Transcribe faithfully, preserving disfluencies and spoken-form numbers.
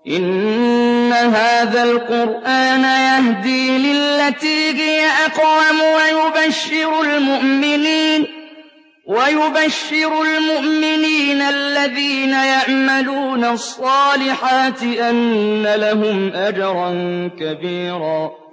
إِنَّ هَٰذَا الْقُرْآنَ يَهْدِي لِلَّتِي هِيَ أَقْوَمُ وَيُبَشِّرُ الْمُؤْمِنِينَ الَّذِينَ يَعْمَلُونَ الصَّالِحَاتِ أَنَّ لَهُمْ أَجْرًا كَبِيرًا